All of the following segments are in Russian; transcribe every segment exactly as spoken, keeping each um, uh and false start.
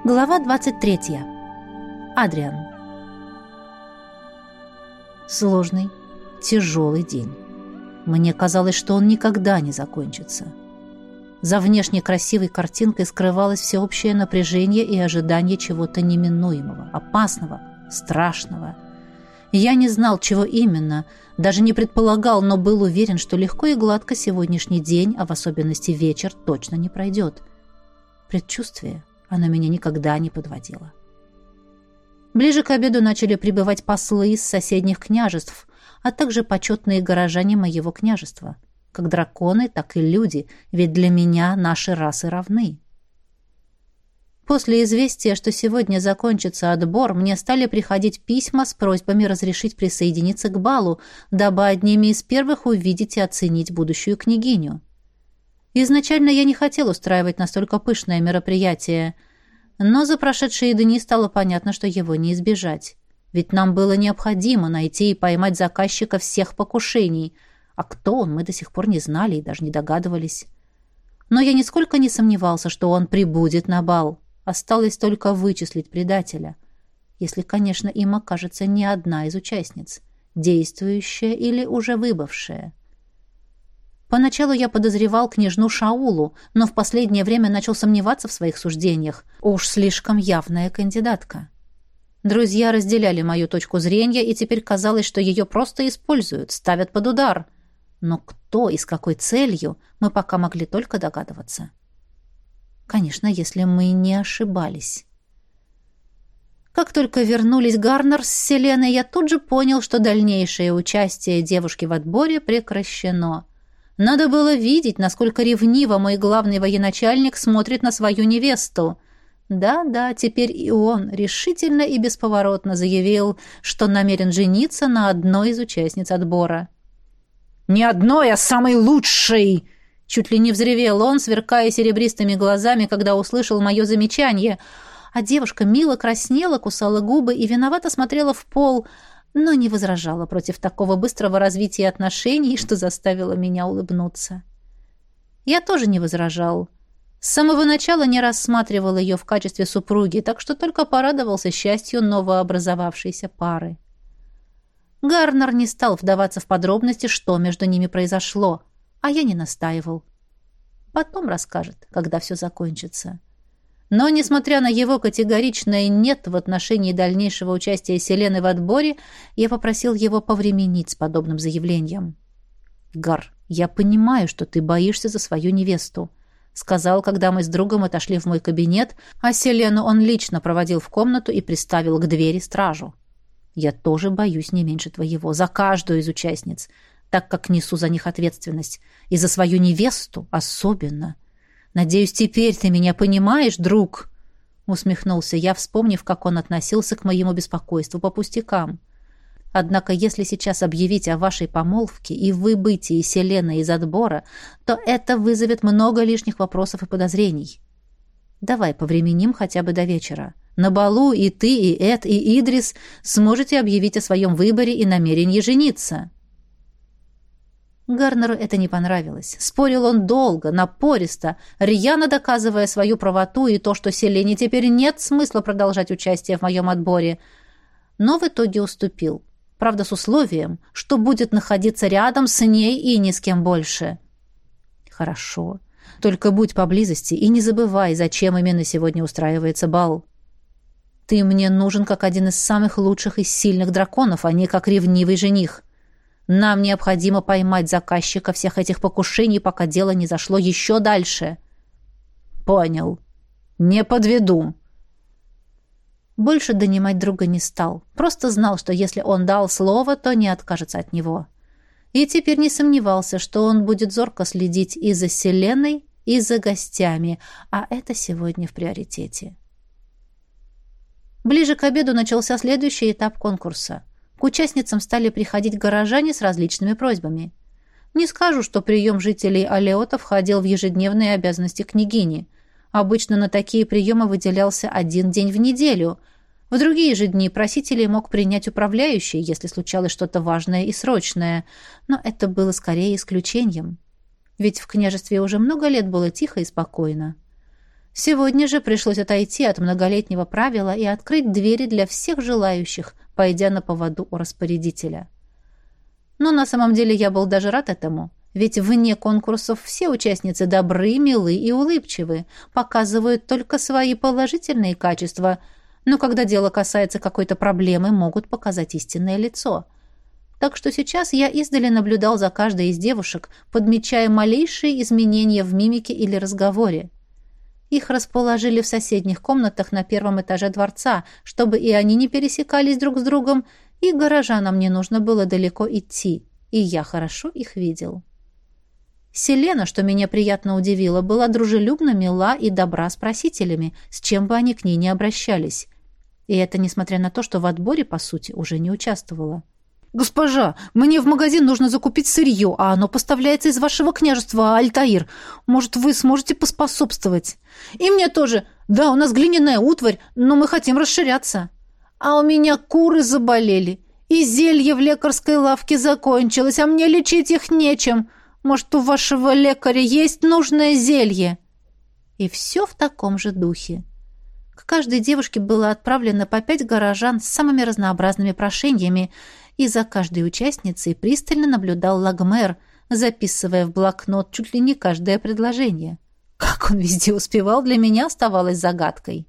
Глава двадцать третья. Адриан. Сложный, тяжелый день. Мне казалось, что он никогда не закончится. За внешне красивой картинкой скрывалось всеобщее напряжение и ожидание чего-то неминуемого, опасного, страшного. Я не знал, чего именно, даже не предполагал, но был уверен, что легко и гладко сегодняшний день, а в особенности вечер, точно не пройдет. Предчувствие, оно меня никогда не подводило. Ближе к обеду начали прибывать послы из соседних княжеств, а также почетные горожане моего княжества, как драконы, так и люди, ведь для меня наши расы равны. После известия, что сегодня закончится отбор, мне стали приходить письма с просьбами разрешить присоединиться к балу, дабы одними из первых увидеть и оценить будущую княгиню. Изначально я не хотел устраивать настолько пышное мероприятие, но за прошедшие дни стало понятно, что его не избежать. Ведь нам было необходимо найти и поймать заказчика всех покушений, а кто он, мы до сих пор не знали и даже не догадывались. Но я нисколько не сомневался, что он прибудет на бал. Осталось только вычислить предателя, если, конечно, им окажется не одна из участниц, действующая или уже выбывшая. Поначалу я подозревал княжну Шаулу, но в последнее время начал сомневаться в своих суждениях. Уж слишком явная кандидатка. Друзья разделяли мою точку зрения, и теперь казалось, что ее просто используют, ставят под удар. Но кто и с какой целью, мы пока могли только догадываться. Конечно, если мы не ошибались. Как только вернулись Гарнер с Селеной, я тут же понял, что дальнейшее участие девушки в отборе прекращено. Надо было видеть, насколько ревниво мой главный военачальник смотрит на свою невесту. Да-да, теперь и он решительно и бесповоротно заявил, что намерен жениться на одной из участниц отбора. «Не одной, а самой лучшей!» Чуть ли не взревел он, сверкая серебристыми глазами, когда услышал мое замечание. А девушка мило краснела, кусала губы и виновато смотрела в пол, но не возражала против такого быстрого развития отношений, что заставило меня улыбнуться. Я тоже не возражал. С самого начала не рассматривал ее в качестве супруги, так что только порадовался счастью новообразовавшейся пары. Гарнер не стал вдаваться в подробности, что между ними произошло, а я не настаивал. Потом расскажет, когда все закончится. Но, несмотря на его категоричное «нет» в отношении дальнейшего участия Селены в отборе, я попросил его повременить с подобным заявлением. «Гар, я понимаю, что ты боишься за свою невесту», — сказал, когда мы с другом отошли в мой кабинет, а Селену он лично проводил в комнату и приставил к двери стражу. «Я тоже боюсь не меньше твоего, за каждую из участниц, так как несу за них ответственность, и за свою невесту особенно. Надеюсь, теперь ты меня понимаешь, друг?» Усмехнулся я, вспомнив, как он относился к моему беспокойству по пустякам. «Однако, если сейчас объявить о вашей помолвке и выбытии Селены из отбора, то это вызовет много лишних вопросов и подозрений. Давай повременим хотя бы до вечера. На балу и ты, и Эд, и Идрис сможете объявить о своем выборе и намерении жениться». Гарнеру это не понравилось. Спорил он долго, напористо, рьяно доказывая свою правоту и то, что Селене теперь нет смысла продолжать участие в моем отборе. Но в итоге уступил. Правда, с условием, что будет находиться рядом с ней и ни с кем больше. «Хорошо. Только будь поблизости и не забывай, зачем именно сегодня устраивается бал. Ты мне нужен как один из самых лучших и сильных драконов, а не как ревнивый жених. Нам необходимо поймать заказчика всех этих покушений, пока дело не зашло еще дальше». «Понял. Не подведу». Больше донимать друга не стал. Просто знал, что если он дал слово, то не откажется от него. И теперь не сомневался, что он будет зорко следить и за Селеной, и за гостями, а это сегодня в приоритете. Ближе к обеду начался следующий этап конкурса. К участницам стали приходить горожане с различными просьбами. Не скажу, что прием жителей Алеота входил в ежедневные обязанности княгини. Обычно на такие приемы выделялся один день в неделю. В другие же дни просителей мог принять управляющий, если случалось что-то важное и срочное. Но это было скорее исключением. Ведь в княжестве уже много лет было тихо и спокойно. Сегодня же пришлось отойти от многолетнего правила и открыть двери для всех желающих, пойдя на поводу у распорядителя. Но на самом деле я был даже рад этому, ведь вне конкурсов все участницы добры, милы и улыбчивы, показывают только свои положительные качества, но когда дело касается какой-то проблемы, могут показать истинное лицо. Так что сейчас я издали наблюдал за каждой из девушек, подмечая малейшие изменения в мимике или разговоре. Их расположили в соседних комнатах на первом этаже дворца, чтобы и они не пересекались друг с другом, и горожанам не нужно было далеко идти, и я хорошо их видел. Селена, что меня приятно удивило, была дружелюбно, мила и добра с просителями, с чем бы они к ней не обращались. И это несмотря на то, что в отборе, по сути, уже не участвовала. «Госпожа, мне в магазин нужно закупить сырье, а оно поставляется из вашего княжества, Альтаир. Может, вы сможете поспособствовать?» «И мне тоже. Да, у нас глиняная утварь, но мы хотим расширяться». «А у меня куры заболели, и зелье в лекарской лавке закончилось, а мне лечить их нечем. Может, у вашего лекаря есть нужное зелье?» И все в таком же духе. К каждой девушке было отправлено по пять горожан с самыми разнообразными прошениями, и за каждой участницей пристально наблюдал Лагмер, записывая в блокнот чуть ли не каждое предложение. Как он везде успевал, для меня оставалось загадкой.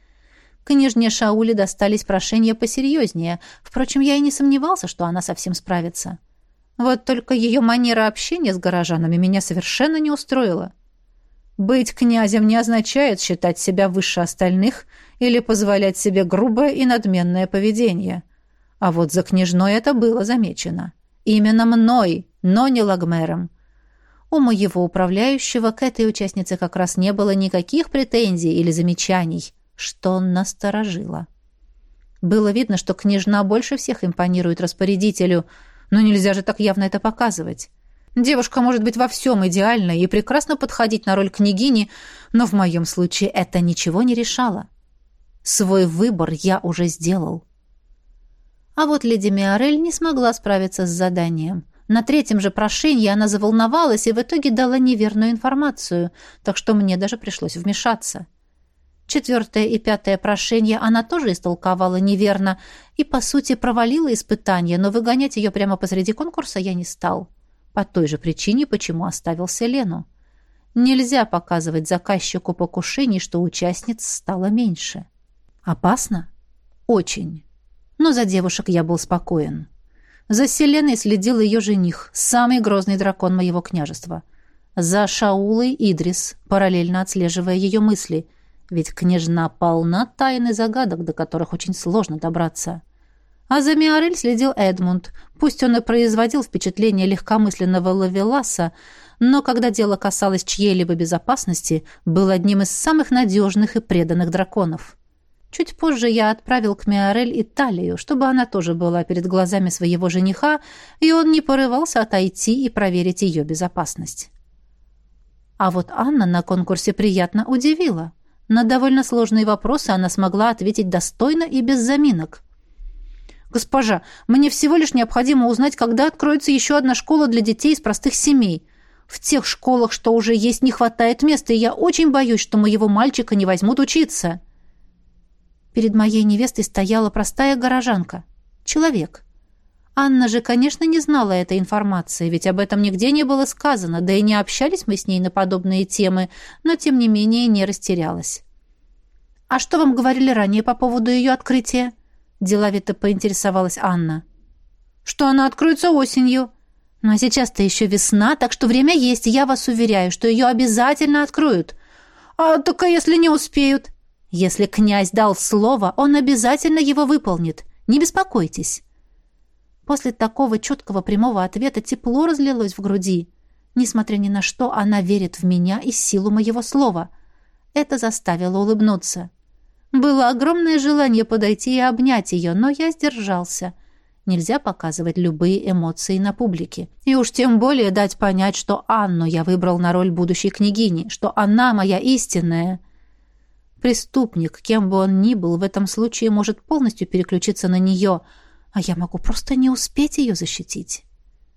Княжне Шауле достались прошения посерьезнее, впрочем, я и не сомневался, что она совсем справится. Вот только ее манера общения с горожанами меня совершенно не устроила. Быть князем не означает считать себя выше остальных или позволять себе грубое и надменное поведение. А вот за княжной это было замечено. Именно мной, но не Лагмером. У моего управляющего к этой участнице как раз не было никаких претензий или замечаний, что насторожило. Было видно, что княжна больше всех импонирует распорядителю, но нельзя же так явно это показывать. Девушка может быть во всем идеальной и прекрасно подходить на роль княгини, но в моем случае это ничего не решало. Свой выбор я уже сделал. А вот леди Миорель не смогла справиться с заданием. На третьем же прошении она заволновалась и в итоге дала неверную информацию, так что мне даже пришлось вмешаться. Четвертое и пятое прошение она тоже истолковала неверно и, по сути, провалила испытание, но выгонять ее прямо посреди конкурса я не стал. По той же причине, почему оставил Селену. Нельзя показывать заказчику покушений, что участниц стало меньше. Опасно? Очень. Но за девушек я был спокоен. За Селеной следил ее жених, самый грозный дракон моего княжества. За Шаулой Идрис, параллельно отслеживая ее мысли, ведь княжна полна тайн и загадок, до которых очень сложно добраться. А за Миорель следил Эдмунд. Пусть он и производил впечатление легкомысленного ловеласа, но когда дело касалось чьей-либо безопасности, был одним из самых надежных и преданных драконов. Чуть позже я отправил к Миорель и Талию, чтобы она тоже была перед глазами своего жениха, и он не порывался отойти и проверить ее безопасность. А вот Анна на конкурсе приятно удивила. На довольно сложные вопросы она смогла ответить достойно и без заминок. «Госпожа, мне всего лишь необходимо узнать, когда откроется еще одна школа для детей из простых семей. В тех школах, что уже есть, не хватает места, и я очень боюсь, что моего мальчика не возьмут учиться». Перед моей невестой стояла простая горожанка. Человек. Анна же, конечно, не знала этой информации, ведь об этом нигде не было сказано, да и не общались мы с ней на подобные темы, но, тем не менее, не растерялась. «А что вам говорили ранее по поводу ее открытия?» — деловито поинтересовалась Анна. «Что она откроется осенью. Но сейчас-то еще весна, так что время есть, и я вас уверяю, что ее обязательно откроют. А только если не успеют...» «Если князь дал слово, он обязательно его выполнит. Не беспокойтесь». После такого четкого прямого ответа тепло разлилось в груди. Несмотря ни на что, она верит в меня и силу моего слова. Это заставило улыбнуться. Было огромное желание подойти и обнять ее, но я сдержался. Нельзя показывать любые эмоции на публике. И уж тем более дать понять, что Анну я выбрал на роль будущей княгини, что она моя истинная. Преступник, кем бы он ни был, в этом случае может полностью переключиться на нее, а я могу просто не успеть ее защитить.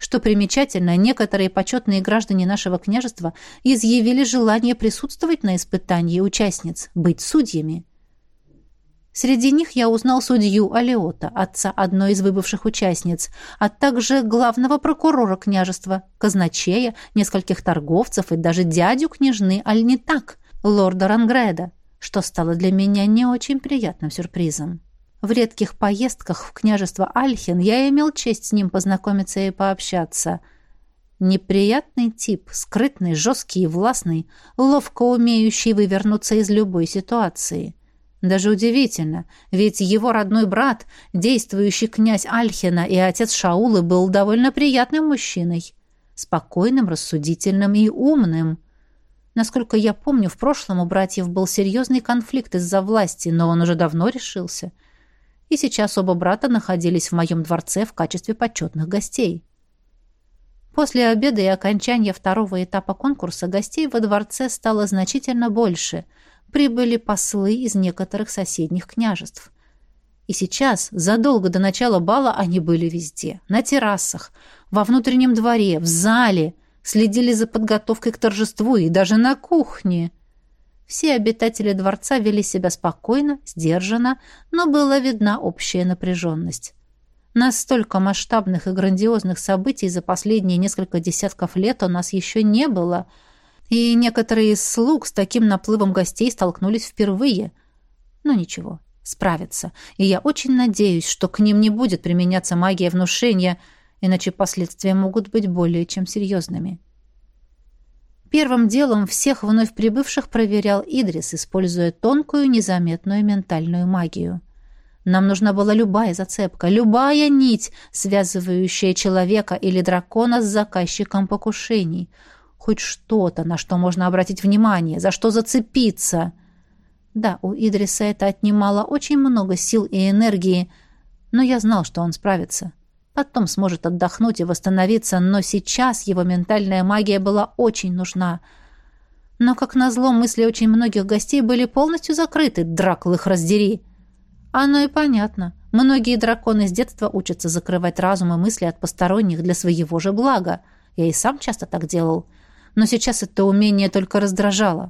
Что примечательно, некоторые почетные граждане нашего княжества изъявили желание присутствовать на испытании участниц, быть судьями. Среди них я узнал судью Алиота, отца одной из выбывших участниц, а также главного прокурора княжества, казначея, нескольких торговцев и даже дядю княжны Альнитак, лорда Рангреда, что стало для меня не очень приятным сюрпризом. В редких поездках в княжество Альхен я имел честь с ним познакомиться и пообщаться. Неприятный тип, скрытный, жесткий и властный, ловко умеющий вывернуться из любой ситуации. Даже удивительно, ведь его родной брат, действующий князь Альхена и отец Шаулы, был довольно приятным мужчиной. Спокойным, рассудительным и умным. Насколько я помню, в прошлом у братьев был серьезный конфликт из-за власти, но он уже давно решился. И сейчас оба брата находились в моем дворце в качестве почетных гостей. После обеда и окончания второго этапа конкурса гостей во дворце стало значительно больше. Прибыли послы из некоторых соседних княжеств. И сейчас, задолго до начала бала, они были везде. На террасах, во внутреннем дворе, в зале, следили за подготовкой к торжеству и даже на кухне. Все обитатели дворца вели себя спокойно, сдержанно, но была видна общая напряженность. Настолько масштабных и грандиозных событий за последние несколько десятков лет у нас еще не было, и некоторые из слуг с таким наплывом гостей столкнулись впервые. Но ничего, справятся, и я очень надеюсь, что к ним не будет применяться магия внушения, иначе последствия могут быть более чем серьезными. Первым делом всех вновь прибывших проверял Идрис, используя тонкую, незаметную ментальную магию. Нам нужна была любая зацепка, любая нить, связывающая человека или дракона с заказчиком покушений. Хоть что-то, на что можно обратить внимание, за что зацепиться. Да, у Идриса это отнимало очень много сил и энергии, но я знал, что он справится. Потом сможет отдохнуть и восстановиться, но сейчас его ментальная магия была очень нужна. Но, как назло, мысли очень многих гостей были полностью закрыты, дракл их раздери. Оно и понятно. Многие драконы с детства учатся закрывать разум и мысли от посторонних для своего же блага. Я и сам часто так делал. Но сейчас это умение только раздражало.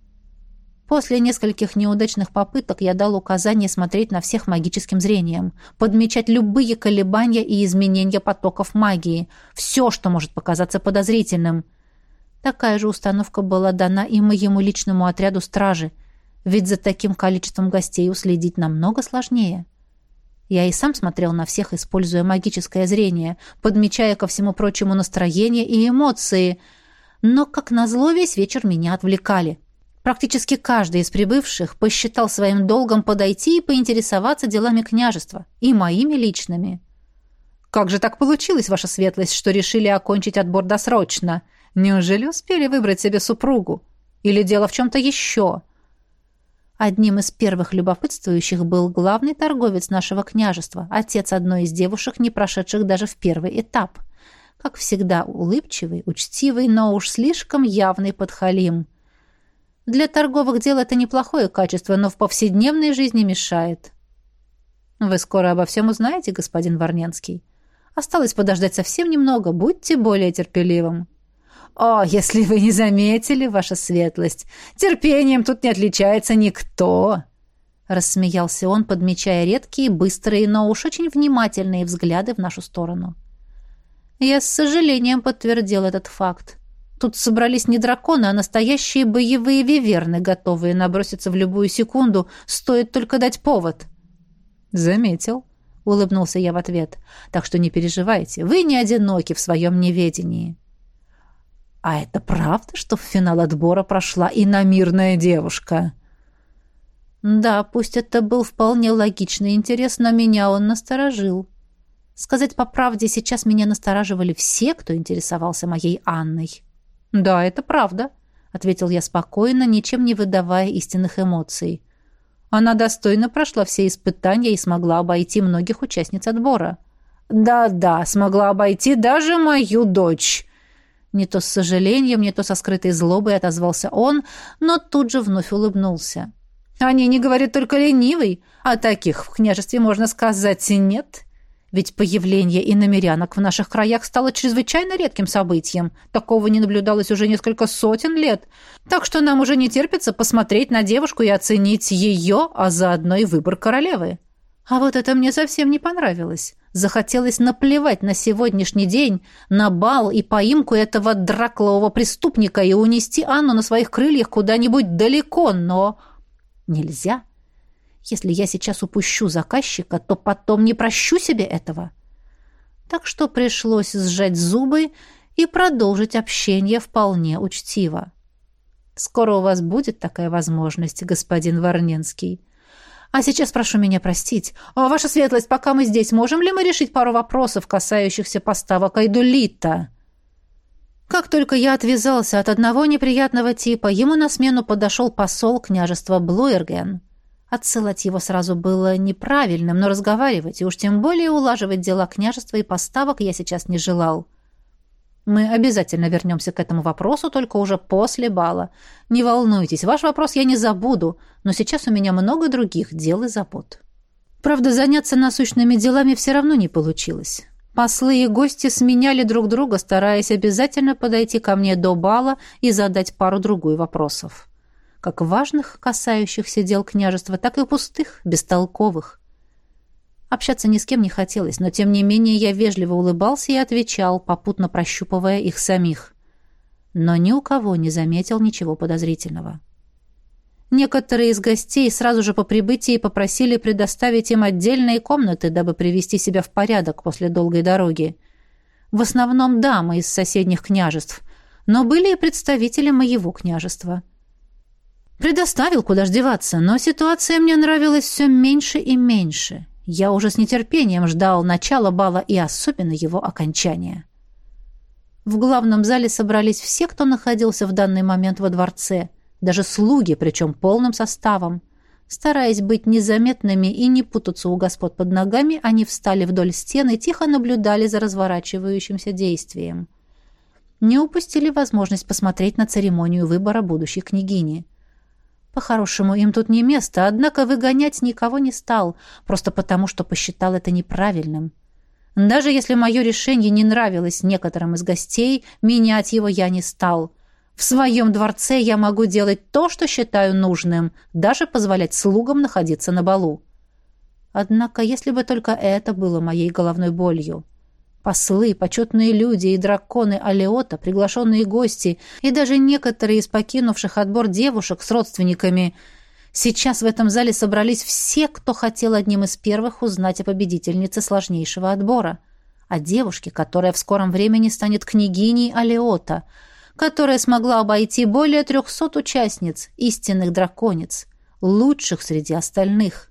После нескольких неудачных попыток я дал указание смотреть на всех магическим зрением, подмечать любые колебания и изменения потоков магии, все, что может показаться подозрительным. Такая же установка была дана и моему личному отряду стражи, ведь за таким количеством гостей уследить намного сложнее. Я и сам смотрел на всех, используя магическое зрение, подмечая ко всему прочему настроение и эмоции, но, как назло, весь вечер меня отвлекали. Практически каждый из прибывших посчитал своим долгом подойти и поинтересоваться делами княжества, и моими личными. «Как же так получилось, ваша светлость, что решили окончить отбор досрочно? Неужели успели выбрать себе супругу? Или дело в чем-то еще?» Одним из первых любопытствующих был главный торговец нашего княжества, отец одной из девушек, не прошедших даже в первый этап. Как всегда, улыбчивый, учтивый, но уж слишком явный подхалим. Для торговых дел это неплохое качество, но в повседневной жизни мешает. Вы скоро обо всем узнаете, господин Варненский. Осталось подождать совсем немного, будьте более терпеливым. О, если вы не заметили, ваша светлость, терпением тут не отличается никто, рассмеялся он, подмечая редкие, быстрые, но уж очень внимательные взгляды в нашу сторону. Я с сожалением подтвердил этот факт. Тут собрались не драконы, а настоящие боевые виверны, готовые наброситься в любую секунду, стоит только дать повод. «Заметил», — улыбнулся я в ответ. «Так что не переживайте, вы не одиноки в своем неведении». «А это правда, что в финал отбора прошла иномирная девушка?» Да, пусть это был вполне логичный интерес, но меня он насторожил. Сказать по правде, сейчас меня настораживали все, кто интересовался моей Анной. «Да, это правда», — ответил я спокойно, ничем не выдавая истинных эмоций. Она достойно прошла все испытания и смогла обойти многих участниц отбора. «Да-да, смогла обойти даже мою дочь», — не то с сожалением, не то со скрытой злобой отозвался он, но тут же вновь улыбнулся. «О ней не говорит только ленивый, а таких в княжестве, можно сказать, нет. Ведь появление иномерянок в наших краях стало чрезвычайно редким событием. Такого не наблюдалось уже несколько сотен лет. Так что нам уже не терпится посмотреть на девушку и оценить ее, а заодно и выбор королевы. А вот это мне совсем не понравилось. Захотелось наплевать на сегодняшний день, на бал и поимку этого драклового преступника и унести Анну на своих крыльях куда-нибудь далеко, но нельзя. Если я сейчас упущу заказчика, то потом не прощу себе этого. Так что пришлось сжать зубы и продолжить общение вполне учтиво. Скоро у вас будет такая возможность, господин Варненский. А сейчас прошу меня простить. Ваша светлость, пока мы здесь, можем ли мы решить пару вопросов, касающихся поставок айдулита? Как только я отвязался от одного неприятного типа, ему на смену подошел посол княжества Блуэрген. Отсылать его сразу было неправильным, но разговаривать и уж тем более улаживать дела княжества и поставок я сейчас не желал. Мы обязательно вернемся к этому вопросу, только уже после бала. Не волнуйтесь, ваш вопрос я не забуду, но сейчас у меня много других дел и забот. Правда, заняться насущными делами все равно не получилось. Послы и гости сменяли друг друга, стараясь обязательно подойти ко мне до бала и задать пару-другую вопросов. Как важных, касающихся дел княжества, так и пустых, бестолковых. Общаться ни с кем не хотелось, но тем не менее я вежливо улыбался и отвечал, попутно прощупывая их самих. Но ни у кого не заметил ничего подозрительного. Некоторые из гостей сразу же по прибытии попросили предоставить им отдельные комнаты, дабы привести себя в порядок после долгой дороги. В основном дамы из соседних княжеств, но были и представители моего княжества. Предоставил, куда ж деваться, но ситуация мне нравилась все меньше и меньше. Я уже с нетерпением ждал начала бала и особенно его окончания. В главном зале собрались все, кто находился в данный момент во дворце, даже слуги, причем полным составом. Стараясь быть незаметными и не путаться у господ под ногами, они встали вдоль стены и тихо наблюдали за разворачивающимся действием. Не упустили возможность посмотреть на церемонию выбора будущей княгини. По-хорошему, им тут не место, однако выгонять никого не стал, просто потому, что посчитал это неправильным. Даже если мое решение не нравилось некоторым из гостей, менять его я не стал. В своем дворце я могу делать то, что считаю нужным, даже позволять слугам находиться на балу. Однако, если бы только это было моей головной болью. Послы, почетные люди и драконы Алеота, приглашенные гости и даже некоторые из покинувших отбор девушек с родственниками. Сейчас в этом зале собрались все, кто хотел одним из первых узнать о победительнице сложнейшего отбора. О девушке, которая в скором времени станет княгиней Алеота, которая смогла обойти более трехсот участниц, истинных драконец, лучших среди остальных.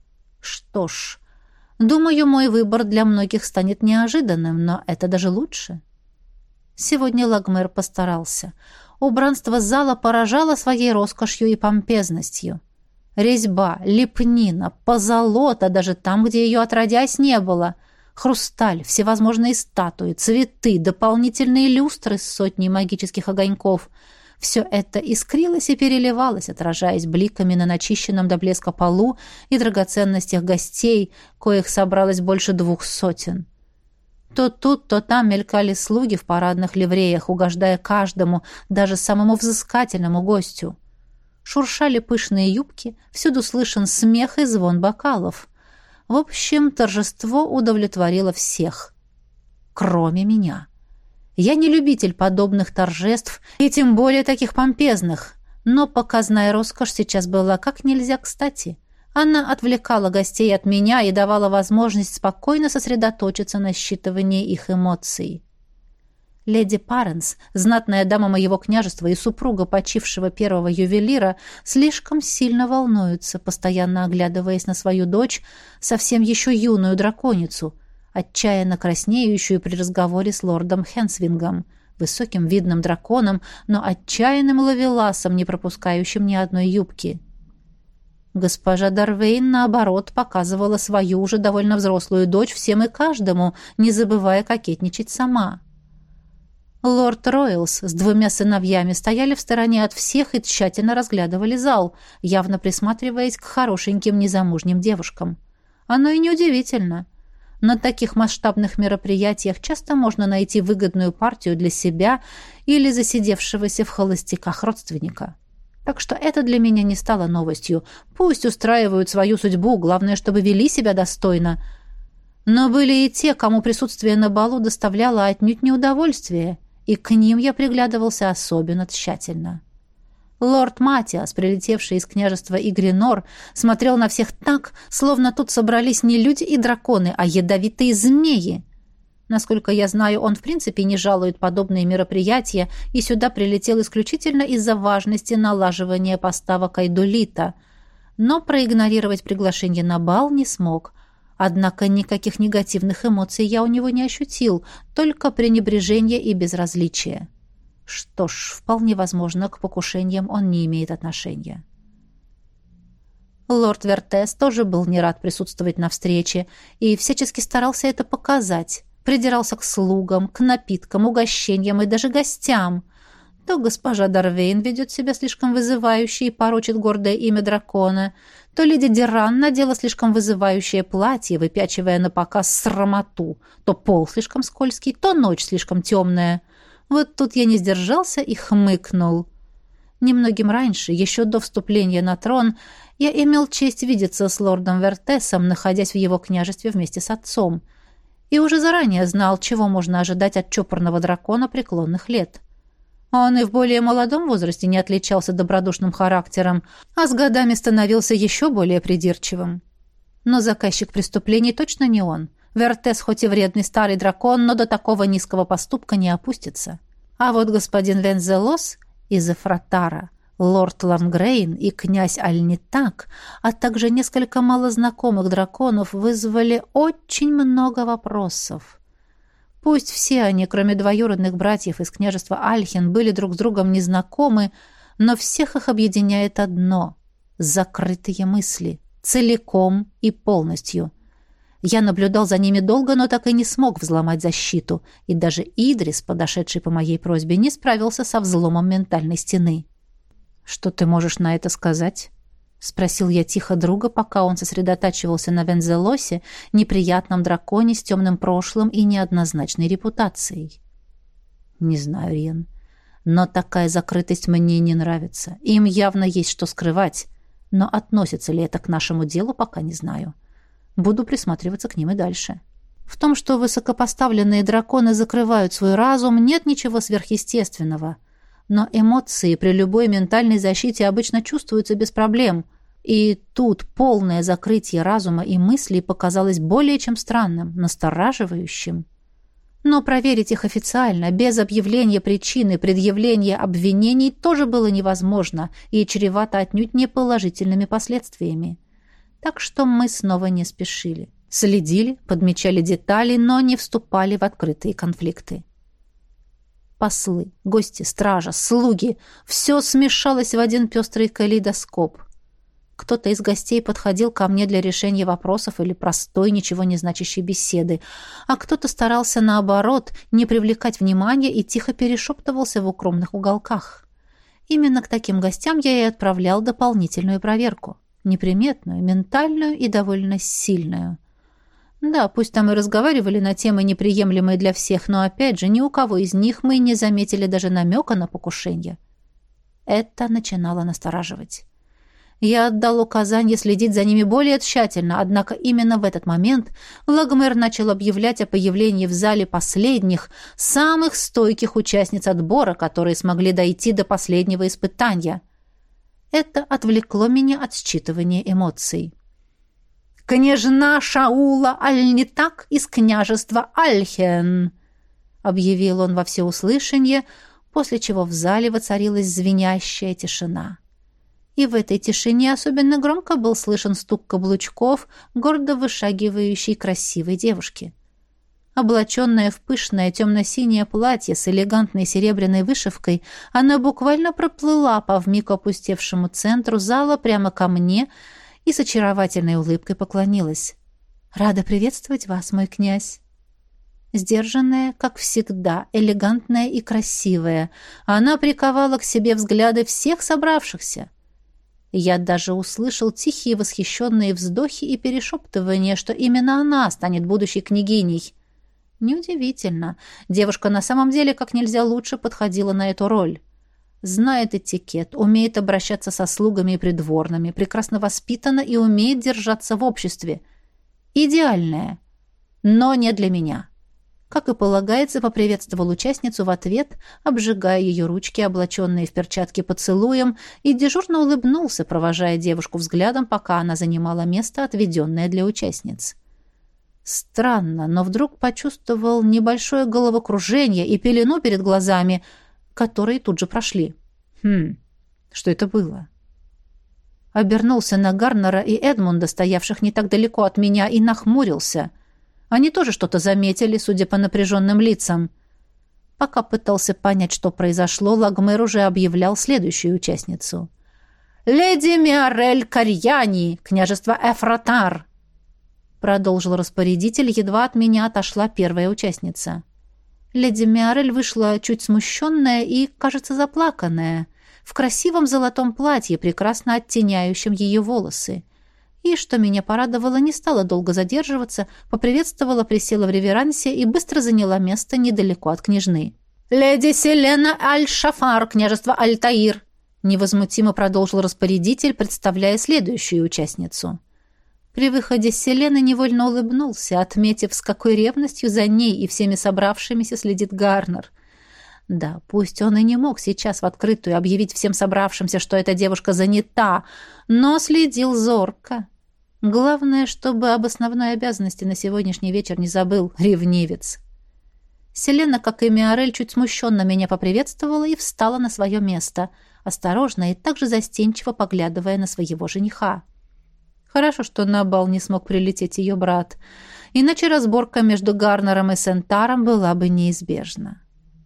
Что ж... Думаю, мой выбор для многих станет неожиданным, но это даже лучше. Сегодня Лагмер постарался. Убранство зала поражало своей роскошью и помпезностью. Резьба, лепнина, позолота даже там, где ее отродясь не было. Хрусталь, всевозможные статуи, цветы, дополнительные люстры с сотней магических огоньков — все это искрилось и переливалось, отражаясь бликами на начищенном до блеска полу и драгоценностях гостей, коих собралось больше двух сотен. То тут, то там мелькали слуги в парадных ливреях, угождая каждому, даже самому взыскательному гостю. Шуршали пышные юбки, всюду слышен смех и звон бокалов. В общем, торжество удовлетворило всех, кроме меня. Я не любитель подобных торжеств, и тем более таких помпезных, но показная роскошь сейчас была как нельзя кстати. Она отвлекала гостей от меня и давала возможность спокойно сосредоточиться на считывании их эмоций. Леди Паренс, знатная дама моего княжества и супруга почившего первого ювелира, слишком сильно волнуются, постоянно оглядываясь на свою дочь, совсем еще юную драконицу, отчаянно краснеющую при разговоре с лордом Хенсвингом, высоким видным драконом, но отчаянным ловеласом, не пропускающим ни одной юбки. Госпожа Дарвейн, наоборот, показывала свою уже довольно взрослую дочь всем и каждому, не забывая кокетничать сама. Лорд Ройлс с двумя сыновьями стояли в стороне от всех и тщательно разглядывали зал, явно присматриваясь к хорошеньким незамужним девушкам. Оно и неудивительно. На таких масштабных мероприятиях часто можно найти выгодную партию для себя или засидевшегося в холостяках родственника. Так что это для меня не стало новостью. Пусть устраивают свою судьбу, главное, чтобы вели себя достойно. Но были и те, кому присутствие на балу доставляло отнюдь не удовольствие, и к ним я приглядывался особенно тщательно. Лорд Матиас, прилетевший из княжества Игринор, смотрел на всех так, словно тут собрались не люди и драконы, а ядовитые змеи. Насколько я знаю, он в принципе не жалует подобные мероприятия и сюда прилетел исключительно из-за важности налаживания поставок айдолита. Но проигнорировать приглашение на бал не смог. Однако никаких негативных эмоций я у него не ощутил, только пренебрежение и безразличие. Что ж, вполне возможно, к покушениям он не имеет отношения. Лорд Вертес тоже был не рад присутствовать на встрече и всячески старался это показать. Придирался к слугам, к напиткам, угощениям и даже гостям. То госпожа Дарвейн ведет себя слишком вызывающе и порочит гордое имя дракона, то леди Диран надела слишком вызывающее платье, выпячивая на показ срамоту, то пол слишком скользкий, то ночь слишком темная. Вот тут я не сдержался и хмыкнул. Немногим раньше, еще до вступления на трон, я имел честь видеться с лордом Вертесом, находясь в его княжестве вместе с отцом, и уже заранее знал, чего можно ожидать от чопорного дракона преклонных лет. Он и в более молодом возрасте не отличался добродушным характером, а с годами становился еще более придирчивым. Но заказчик преступлений точно не он. Вертес хоть и вредный старый дракон, но до такого низкого поступка не опустится. А вот господин Вензелос из Эфратара, лорд Лангрейн и князь Альнитак, а также несколько малознакомых драконов вызвали очень много вопросов. Пусть все они, кроме двоюродных братьев из княжества Альхен, были друг с другом незнакомы, но всех их объединяет одно — закрытые мысли, целиком и полностью. Я наблюдал за ними долго, но так и не смог взломать защиту, и даже Идрис, подошедший по моей просьбе, не справился со взломом ментальной стены. «Что ты можешь на это сказать?» — спросил я тихо друга, пока он сосредотачивался на Вензелосе, неприятном драконе с темным прошлым и неоднозначной репутацией. «Не знаю, Риен, но такая закрытость мне не нравится. Им явно есть что скрывать, но относится ли это к нашему делу, пока не знаю. Буду присматриваться к ним и дальше». В том, что высокопоставленные драконы закрывают свой разум, нет ничего сверхъестественного. Но эмоции при любой ментальной защите обычно чувствуются без проблем. И тут полное закрытие разума и мыслей показалось более чем странным, настораживающим. Но проверить их официально, без объявления причины предъявления обвинений, тоже было невозможно и чревато отнюдь не положительными последствиями. Так что мы снова не спешили. Следили, подмечали детали, но не вступали в открытые конфликты. Послы, гости, стража, слуги — все смешалось в один пестрый калейдоскоп. Кто-то из гостей подходил ко мне для решения вопросов или простой, ничего не значащей беседы, а кто-то старался, наоборот, не привлекать внимания и тихо перешептывался в укромных уголках. Именно к таким гостям я и отправлял дополнительную проверку. Неприметную, ментальную и довольно сильную. Да, пусть там и разговаривали на темы, неприемлемые для всех, но, опять же, ни у кого из них мы не заметили даже намека на покушение. Это начинало настораживать. Я отдал указание следить за ними более тщательно, однако именно в этот момент Лагмер начал объявлять о появлении в зале последних, самых стойких участниц отбора, которые смогли дойти до последнего испытания. Это отвлекло меня от считывания эмоций. «Княжна Шаула Альнитак из княжества Альхен», — объявил он во всеуслышание, после чего в зале воцарилась звенящая тишина. И в этой тишине особенно громко был слышен стук каблучков, гордо вышагивающей красивой девушки. Облаченная в пышное темно-синее платье с элегантной серебряной вышивкой, она буквально проплыла по вмиг опустевшему центру зала прямо ко мне и с очаровательной улыбкой поклонилась. «Рада приветствовать вас, мой князь». Сдержанная, как всегда, элегантная и красивая, она приковала к себе взгляды всех собравшихся. Я даже услышал тихие восхищенные вздохи и перешептывания, что именно она станет будущей княгиней. Неудивительно. Девушка на самом деле как нельзя лучше подходила на эту роль. Знает этикет, умеет обращаться со слугами и придворными, прекрасно воспитана и умеет держаться в обществе. Идеальная, но не для меня. Как и полагается, поприветствовал участницу в ответ, обжигая ее ручки, облаченные в перчатки, поцелуем, и дежурно улыбнулся, провожая девушку взглядом, пока она занимала место, отведенное для участниц. Странно, но вдруг почувствовал небольшое головокружение и пелену перед глазами, которые тут же прошли. Хм, что это было? Обернулся на Гарнера и Эдмунда, стоявших не так далеко от меня, и нахмурился. Они тоже что-то заметили, судя по напряженным лицам. Пока пытался понять, что произошло, Лагмер уже объявлял следующую участницу. «Леди Миорель Карьяни, княжество Эфратар!» Продолжил распорядитель, едва от меня отошла первая участница. Леди Миорель вышла чуть смущенная и, кажется, заплаканная, в красивом золотом платье, прекрасно оттеняющем ее волосы. И, что меня порадовало, не стала долго задерживаться, поприветствовала, присела в реверансе и быстро заняла место недалеко от княжны. «Леди Селена Аль-Шафар, княжество Аль-Таир!» невозмутимо продолжил распорядитель, представляя следующую участницу. При выходе Селены невольно улыбнулся, отметив, с какой ревностью за ней и всеми собравшимися следит Гарнер. Да, пусть он и не мог сейчас в открытую объявить всем собравшимся, что эта девушка занята, но следил зорко. Главное, чтобы об основной обязанности на сегодняшний вечер не забыл ревнивец. Селена, как и Миорель, чуть смущенно меня поприветствовала и встала на свое место, осторожно и также застенчиво поглядывая на своего жениха. Хорошо, что на бал не смог прилететь ее брат, иначе разборка между Гарнером и Сентаром была бы неизбежна.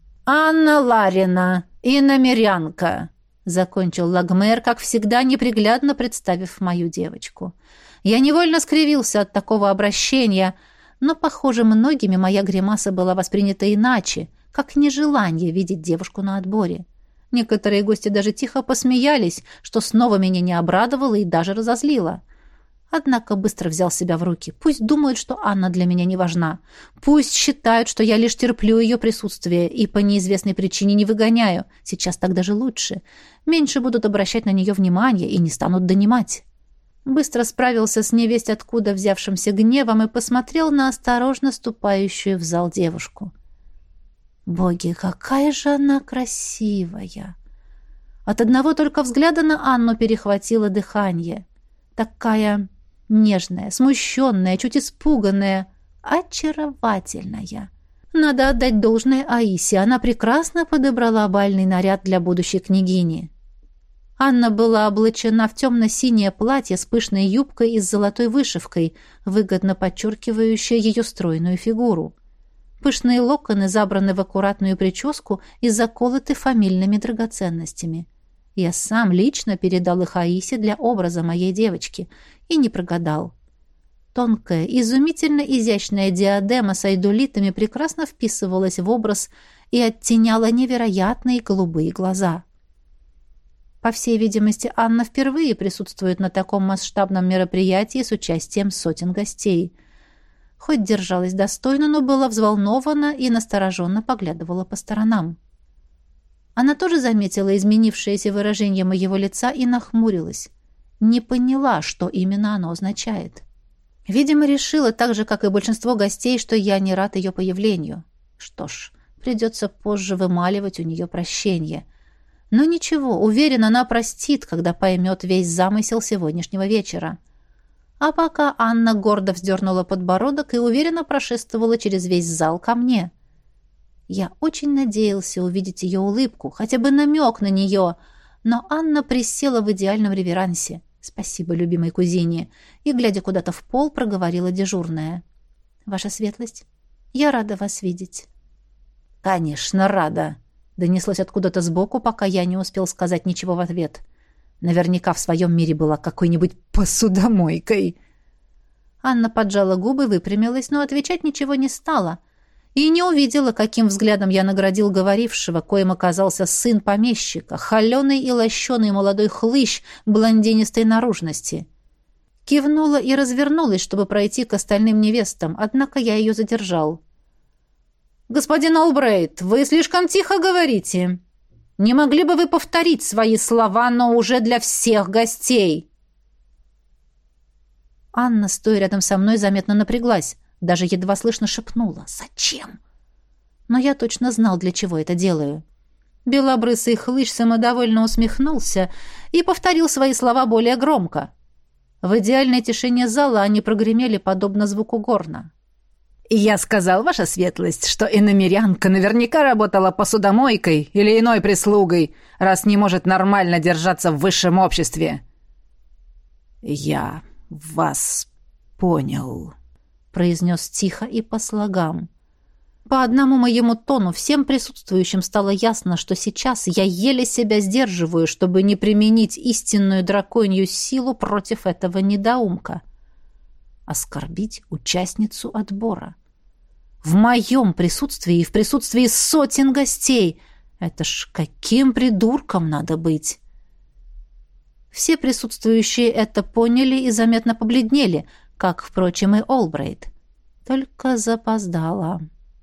«Анна Ларина, иномерянка», — закончил Лагмер, как всегда неприглядно представив мою девочку. Я невольно скривился от такого обращения, но, похоже, многими моя гримаса была воспринята иначе, как нежелание видеть девушку на отборе. Некоторые гости даже тихо посмеялись, что снова меня не обрадовало и даже разозлило. Однако быстро взял себя в руки. Пусть думают, что Анна для меня не важна. Пусть считают, что я лишь терплю ее присутствие и по неизвестной причине не выгоняю. Сейчас так даже лучше. Меньше будут обращать на нее внимание и не станут донимать. Быстро справился с невесть откуда взявшимся гневом и посмотрел на осторожно ступающую в зал девушку. Боги, какая же она красивая! От одного только взгляда на Анну перехватило дыхание. Такая нежная, смущенная, чуть испуганная, очаровательная. Надо отдать должное Аисе, она прекрасно подобрала бальный наряд для будущей княгини. Анна была облачена в темно-синее платье с пышной юбкой и с золотой вышивкой, выгодно подчеркивающей ее стройную фигуру. Пышные локоны забраны в аккуратную прическу и заколоты фамильными драгоценностями. Я сам лично передал их Аисе для образа моей девочки и не прогадал. Тонкая, изумительно изящная диадема с айдолитами прекрасно вписывалась в образ и оттеняла невероятные голубые глаза. По всей видимости, Анна впервые присутствует на таком масштабном мероприятии с участием сотен гостей. Хоть держалась достойно, но была взволнована и настороженно поглядывала по сторонам. Она тоже заметила изменившееся выражение моего лица и нахмурилась. Не поняла, что именно оно означает. Видимо, решила, так же, как и большинство гостей, что я не рад ее появлению. Что ж, придется позже вымаливать у нее прощение. Но ничего, уверена, она простит, когда поймет весь замысел сегодняшнего вечера. А пока Анна гордо вздернула подбородок и уверенно прошествовала через весь зал ко мне. Я очень надеялся увидеть ее улыбку, хотя бы намек на нее, но Анна присела в идеальном реверансе. Спасибо, любимой кузине. И, глядя куда-то в пол, проговорила дежурная. «Ваша светлость, я рада вас видеть». «Конечно, рада», — донеслось откуда-то сбоку, пока я не успел сказать ничего в ответ. Наверняка в своем мире была какой-нибудь посудомойкой. Анна поджала губы, выпрямилась, но отвечать ничего не стала. и не увидела, каким взглядом я наградил говорившего, коим оказался сын помещика, холеный и лощеный молодой хлыщ блондинистой наружности. Кивнула и развернулась, чтобы пройти к остальным невестам, однако я ее задержал. «Господин Олбрейт, вы слишком тихо говорите. Не могли бы вы повторить свои слова, но уже для всех гостей?» Анна, стоя рядом со мной, заметно напряглась. Даже едва слышно шепнула: «Зачем?» Но я точно знал, для чего это делаю. Белобрысый хлыщ самодовольно усмехнулся и повторил свои слова более громко. В идеальной тишине зала они прогремели подобно звуку горна. «Я сказал, ваша светлость, что иномерянка наверняка работала посудомойкой или иной прислугой, раз не может нормально держаться в высшем обществе». «Я вас понял», — произнес тихо и по слогам. По одному моему тону всем присутствующим стало ясно, что сейчас я еле себя сдерживаю, чтобы не применить истинную драконью силу против этого недоумка. Оскорбить участницу отбора. В моем присутствии и в присутствии сотен гостей. Это ж каким придурком надо быть! Все присутствующие это поняли и заметно побледнели, как, впрочем, и Олбрейт. Только запоздала.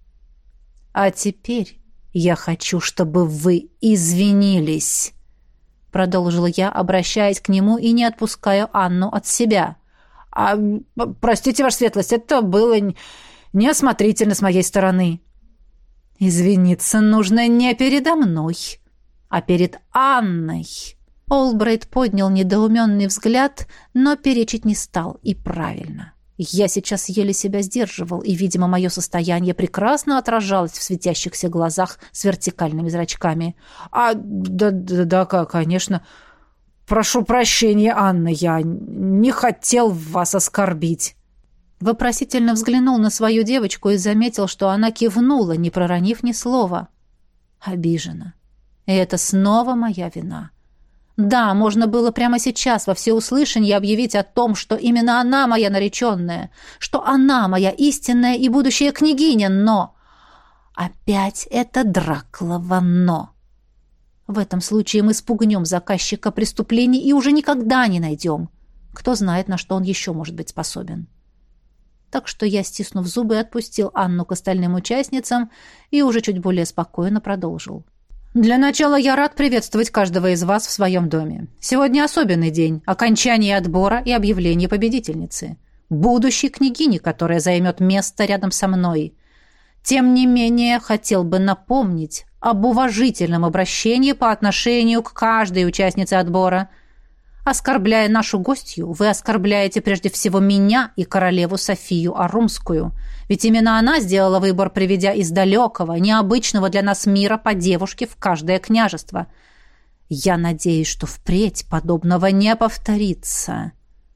«А теперь я хочу, чтобы вы извинились», — продолжила я, обращаясь к нему и не отпуская Анну от себя. «А, простите, ваша светлость, это было неосмотрительно с моей стороны». «Извиниться нужно не передо мной, а перед Анной». Олбрейт поднял недоуменный взгляд, но перечить не стал, и правильно. Я сейчас еле себя сдерживал, и, видимо, мое состояние прекрасно отражалось в светящихся глазах с вертикальными зрачками. «А, да, да, да, конечно. Прошу прощения, Анна, я не хотел вас оскорбить». Вопросительно взглянул на свою девочку и заметил, что она кивнула, не проронив ни слова. Обижена. И это снова моя вина. Да, можно было прямо сейчас во всеуслышание объявить о том, что именно она моя нареченная, что она моя истинная и будущая княгиня, но... Опять это Драклово «но». В этом случае мы спугнем заказчика преступлений и уже никогда не найдем. Кто знает, на что он еще может быть способен. Так что я, стиснув зубы, отпустил Анну к остальным участницам и уже чуть более спокойно продолжил. «Для начала я рад приветствовать каждого из вас в своем доме. Сегодня особенный день, окончание отбора и объявление победительницы. Будущей княгини, которая займет место рядом со мной. Тем не менее, хотел бы напомнить об уважительном обращении по отношению к каждой участнице отбора. Оскорбляя нашу гостью, вы оскорбляете прежде всего меня и королеву Софию Арумскую, ведь именно она сделала выбор, приведя из далекого, необычного для нас мира по девушке в каждое княжество. Я надеюсь, что впредь подобного не повторится».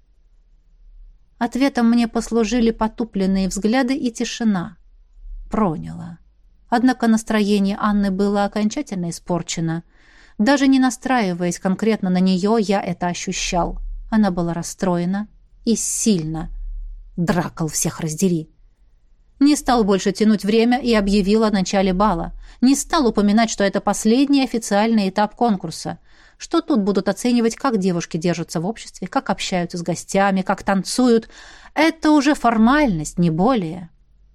Ответом мне послужили потупленные взгляды и тишина. Проняла. Однако настроение Анны было окончательно испорчено. Даже не настраиваясь конкретно на нее, я это ощущал. Она была расстроена и сильно. Дракл, всех раздери. Не стал больше тянуть время и объявил о начале бала. Не стал упоминать, что это последний официальный этап конкурса. Что тут будут оценивать, как девушки держатся в обществе, как общаются с гостями, как танцуют. Это уже формальность, не более.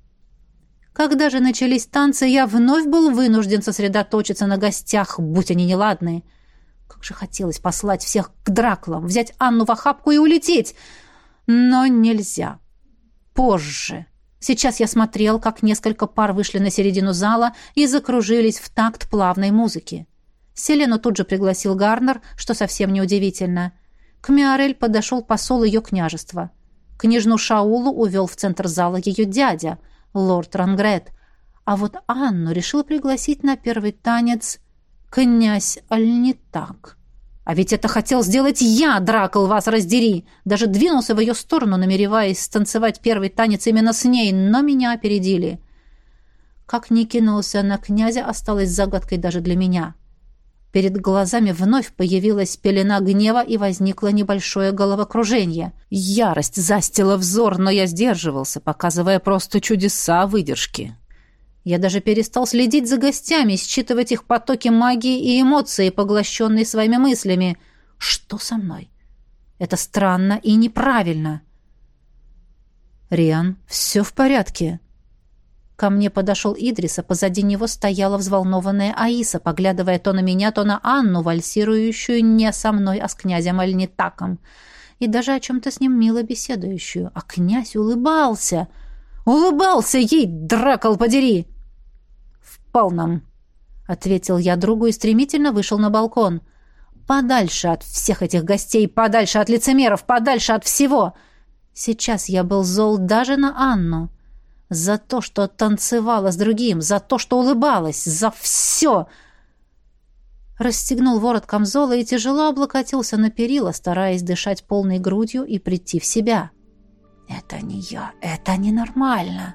Когда же начались танцы, я вновь был вынужден сосредоточиться на гостях, будь они неладные. Как же хотелось послать всех к Драклам, взять Анну в охапку и улететь. Но нельзя. Позже. Сейчас я смотрел, как несколько пар вышли на середину зала и закружились в такт плавной музыки. Селену тут же пригласил Гарнер, что совсем неудивительно. К Миорель подошел посол ее княжества. Княжну Шаулу увел в центр зала ее дядя, лорд Рангрет, а вот Анну решил пригласить на первый танец князь Альнитак. А ведь это хотел сделать я, Дракл, вас раздери! Даже двинулся в ее сторону, намереваясь станцевать первый танец именно с ней, но меня опередили. Как ни кинулся на князя, осталось загадкой даже для меня. Перед глазами вновь появилась пелена гнева и возникло небольшое головокружение. Ярость застила взор, но я сдерживался, показывая просто чудеса выдержки. Я даже перестал следить за гостями, считывать их потоки магии и эмоции, поглощенные своими мыслями. Что со мной? Это странно и неправильно. «Риан, все в порядке». Ко мне подошел Идрис, а позади него стояла взволнованная Аиса, поглядывая то на меня, то на Анну, вальсирующую не со мной, а с князем Альнитаком, и даже о чем-то с ним мило беседующую. А князь улыбался. Улыбался ей, дракол подери! «В полном», — ответил я другу и стремительно вышел на балкон. «Подальше от всех этих гостей, подальше от лицемеров, подальше от всего!» Сейчас я был зол даже на Анну. За то, что танцевала с другим, за то, что улыбалась, за все. Расстегнул ворот камзола и тяжело облокотился на перила, стараясь дышать полной грудью и прийти в себя. Это не я, это ненормально.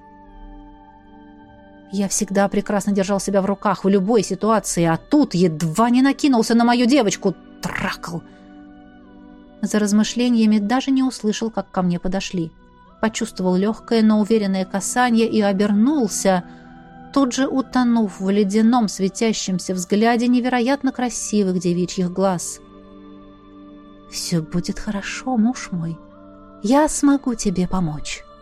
Я всегда прекрасно держал себя в руках в любой ситуации, а тут едва не накинулся на мою девочку. Дракл! За размышлениями даже не услышал, как ко мне подошли. Почувствовал легкое, но уверенное касание и обернулся, тут же утонув в ледяном светящемся взгляде невероятно красивых девичьих глаз. «Все будет хорошо, муж мой. Я смогу тебе помочь».